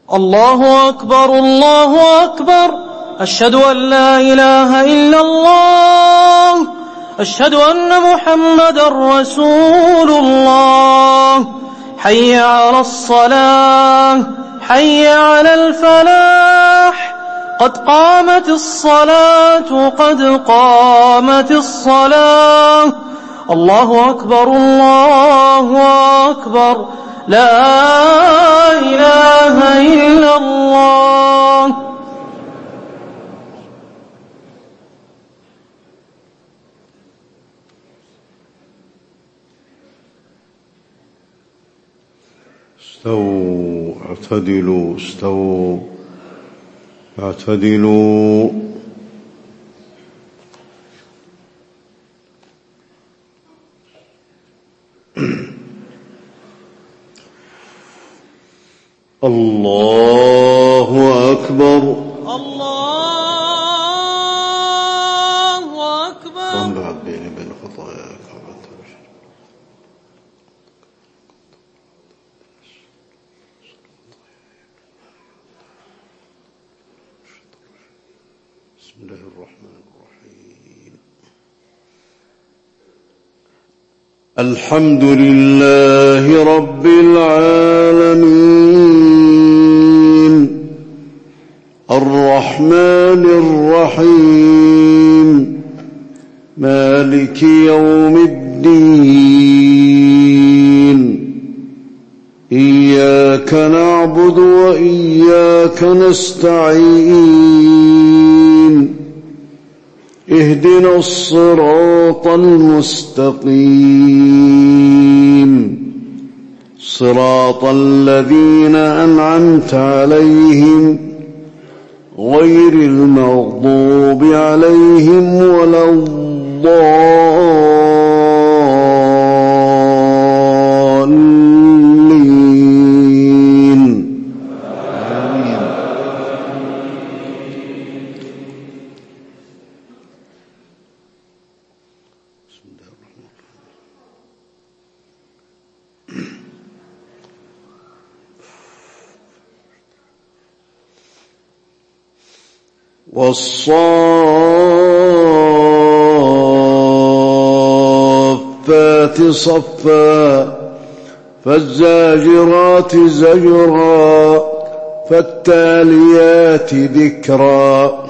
الله أكبر الله أكبر. أشهد أن لا إله إلا الله. أشهد أن محمدا رسول الله. حي على الصلاة، حي على الفلاح، قد قامت الصلاة، قد قامت الصلاة. الله أكبر الله أكبر. لا إله إلا الله. استووا اعتدلوا، استووا اعتدلوا. الله أكبر الله أكبر. وانبعد بيني وبين خطاياك. بسم الله الرحمن الرحيم. الحمد لله رب العالمين، الرحمن الرحيم، مالك يوم الدين. إياك نعبد وإياك نستعين. اهدنا الصراط المستقيم، صراط الذين أنعمت عليهم غير المغضوب عليهم ولا الضالين. والصافات صفا، فالزاجرات زجرا، فالتاليات ذكرا.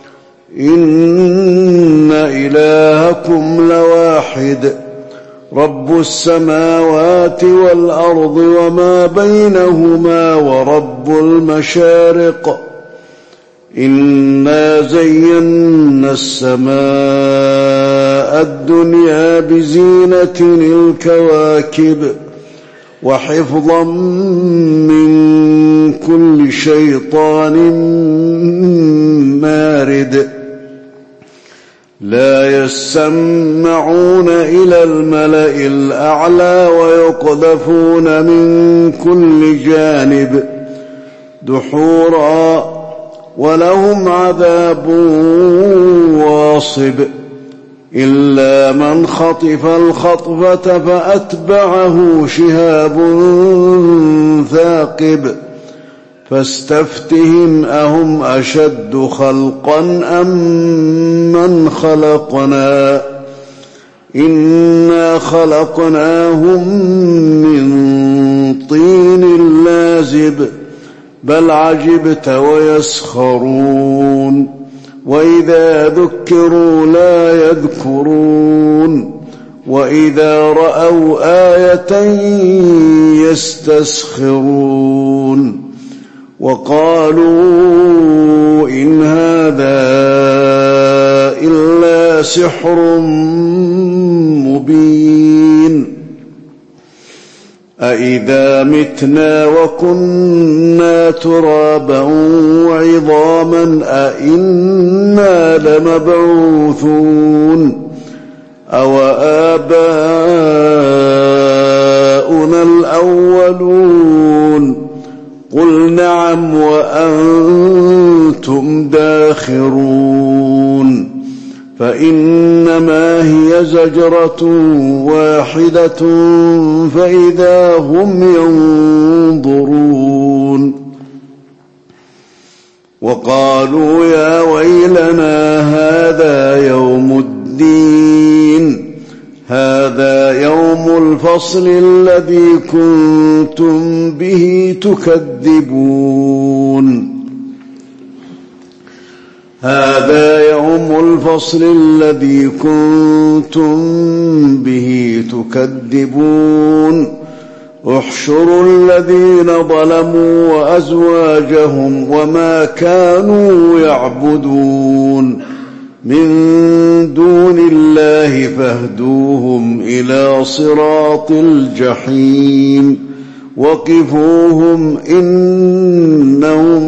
إن إلهكم لواحد، رب السماوات والأرض وما بينهما ورب المشارق. إنا زينا السماء الدنيا بزينة الكواكب، وحفظا من كل شيطان مارد. لا يسمعون إلى الملأ الأعلى ويقذفون من كل جانب دحورا، ولهم عذاب واصب. إلا من خطف الخطفة فأتبعه شهاب ثاقب. فاستفتهم أهم أشد خلقا أم من خلقنا. إنا خلقناهم من طين لازب. بل عجبت ويسخرون. وإذا ذكروا لا يذكرون. وإذا رأوا آية يستسخرون. وقالوا إن هذا إلا سحر مبين. أإذا متنا وكنا ترابا وعظاما أإنا لمبعوثون. أو آباؤنا الأولون. قل نعم وأنتم داخرون. فإنما هي زجرة واحدة فإذا هم ينظرون. قالوا يا ويلنا هذا يوم الفصل الذي كنتم به تكذبون هذا يوم الفصل الذي كنتم به تكذبون احشروا الذين ظلموا وأزواجهم وما كانوا يعبدون من دون الله فاهدوهم إلى صراط الجحيم وقفوهم إنهم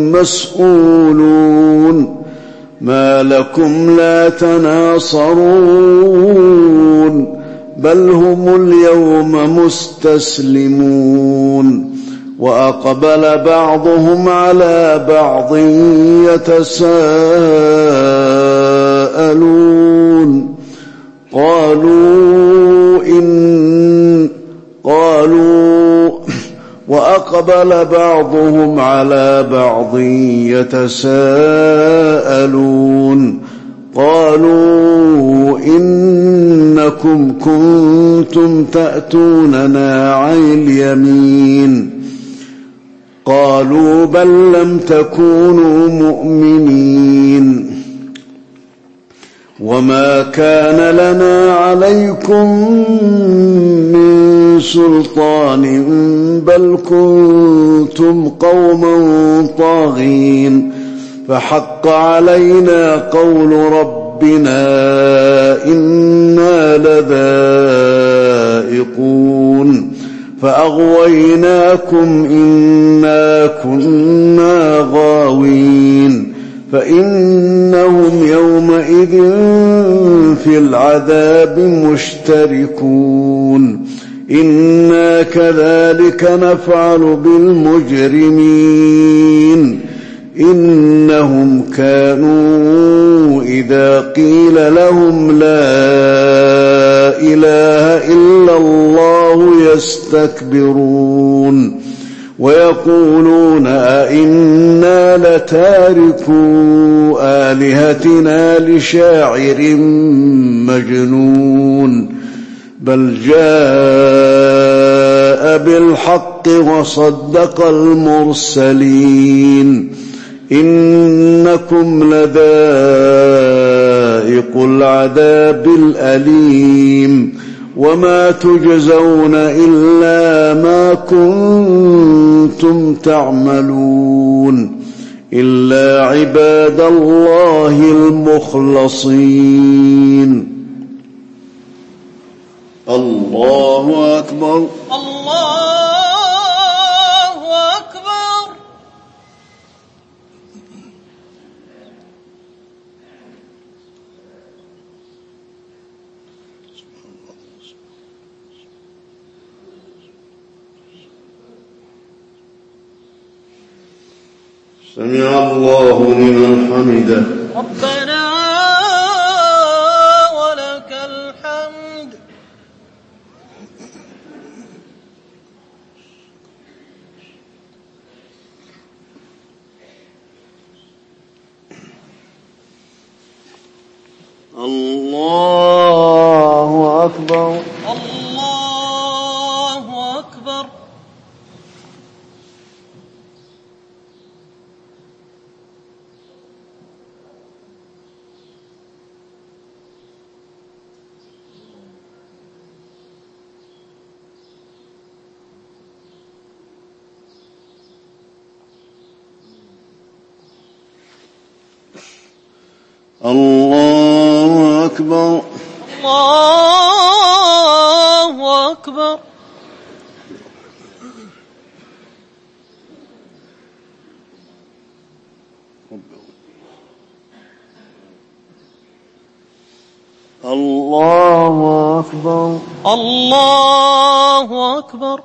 مسؤولون ما لكم لا تناصرون بل هم اليوم مستسلمون وأقبل بعضهم على بعض يتساءلون وأقبل بعضهم على بعض يتساءلون قالوا إنكم كنتم تأتوننا عن اليمين قالوا بل لم تكونوا مؤمنين وما كان لنا عليكم من سلطان بل كنتم قوما طاغين فحق علينا قول ربنا إنا لذائقون فأغويناكم إنا كنا غاوين فإنهم يومئذ في العذاب مشتركون إنا كذلك نفعل بالمجرمين إنهم كانوا إذا قيل لهم لا إله إلا الله يستكبرون ويقولون أئنا لتاركو آلهتنا لشاعر مجنون بل جاء بالحق وصدق المرسلين إنكم لذائق العذاب الأليم وما تجزون إلا ما كنتم تعملون إلا عباد الله المخلصين الله أكبر الله أكبر سمع الله لمن حمده ربنا ولك الحمد الله أكبر الله أكبر الله أكبر الله أكبر الله أكبر الله أكبر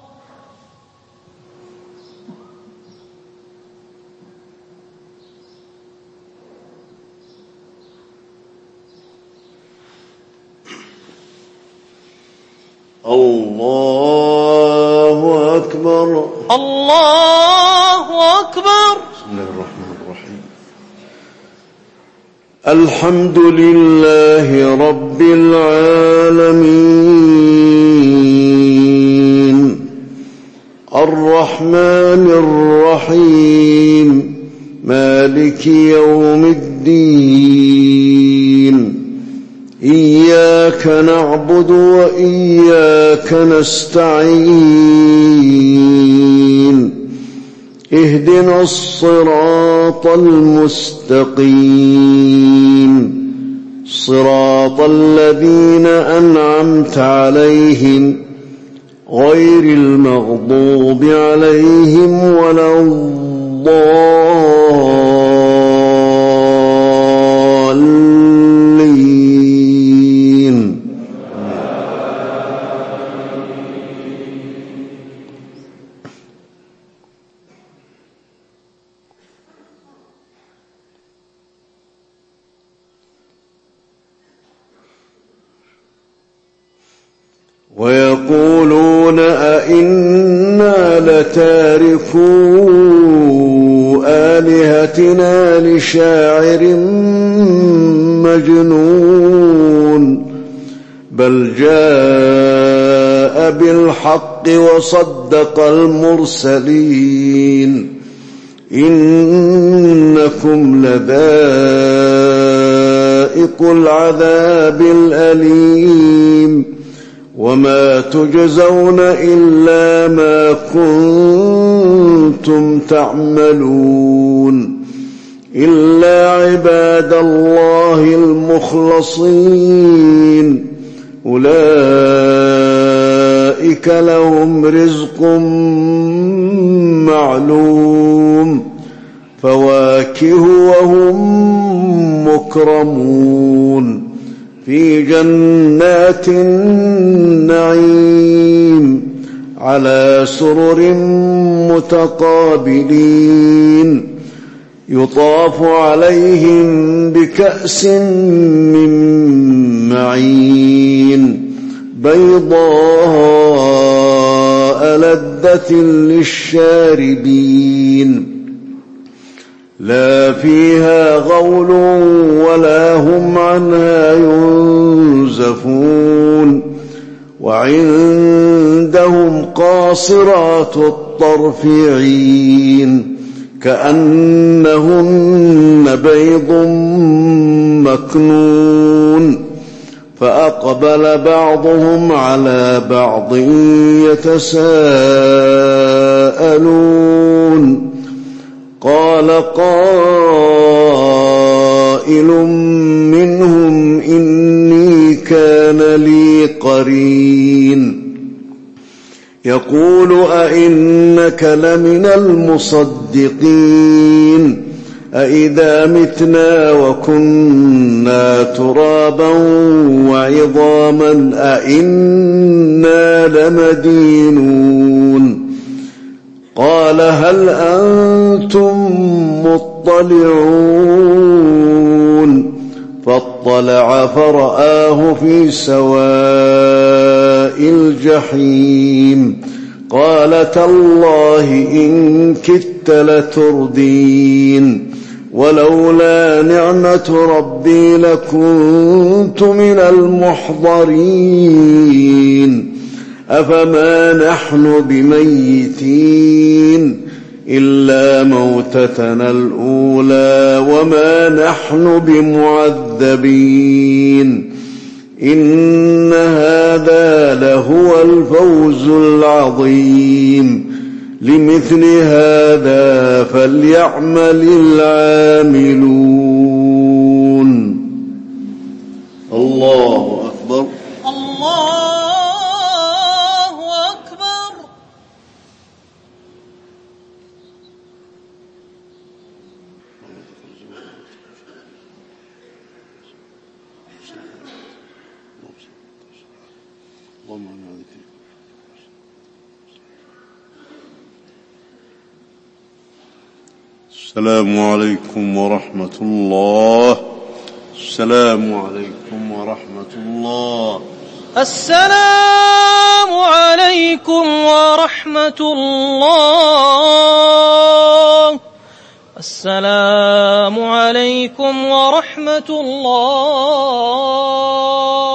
الله أكبر الله أكبر بسم الله الرحمن الرحيم الحمد لله رب العالمين الرحمن الرحيم مالك يوم الدين إياك نعبد وإياك نستعين اهدنا الصراط المستقيم صراط الذين أنعمت عليهم غير المغضوب عليهم ولا الضالين. ويقولون أئنا لتاركو آلهتنا لشاعر مجنون بل جاء بالحق وصدق المرسلين إنكم لذائق العذاب الأليم وما تجزون إلا ما كنتم تعملون إلا عباد الله المخلصين أولئك لهم رزق معلوم فواكه وهم مكرمون في جنات النعيم على سرر متقابلين يطاف عليهم بكأس من معين بيضاء لذة للشاربين لا فيها غول ولا هم عنها ينزفون وعندهم قاصرات الطرف عين كأنهن بيض مكنون فأقبل بعضهم على بعض يتساءلون قال قائل منهم إني كان لي قرين يقول أئنك لمن المصدقين أئذا متنا وكنا ترابا وعظاما أئنا لمدينون قال هل أنتم مطلعون فاطلع فرآه في سواء الجحيم قال تالله إن كدت لتردين ولولا نعمة ربي لكنت من المحضرين أفما نحن بميتين إلا موتتنا الأولى وما نحن بمعذبين إن هذا لهو الفوز العظيم لمثل هذا فليعمل العاملون. الله أكبر. الله أكبر. السلام عليكم ورحمة الله. السلام عليكم ورحمة الله. السلام عليكم ورحمة الله. السلام السلام عليكم ورحمة الله.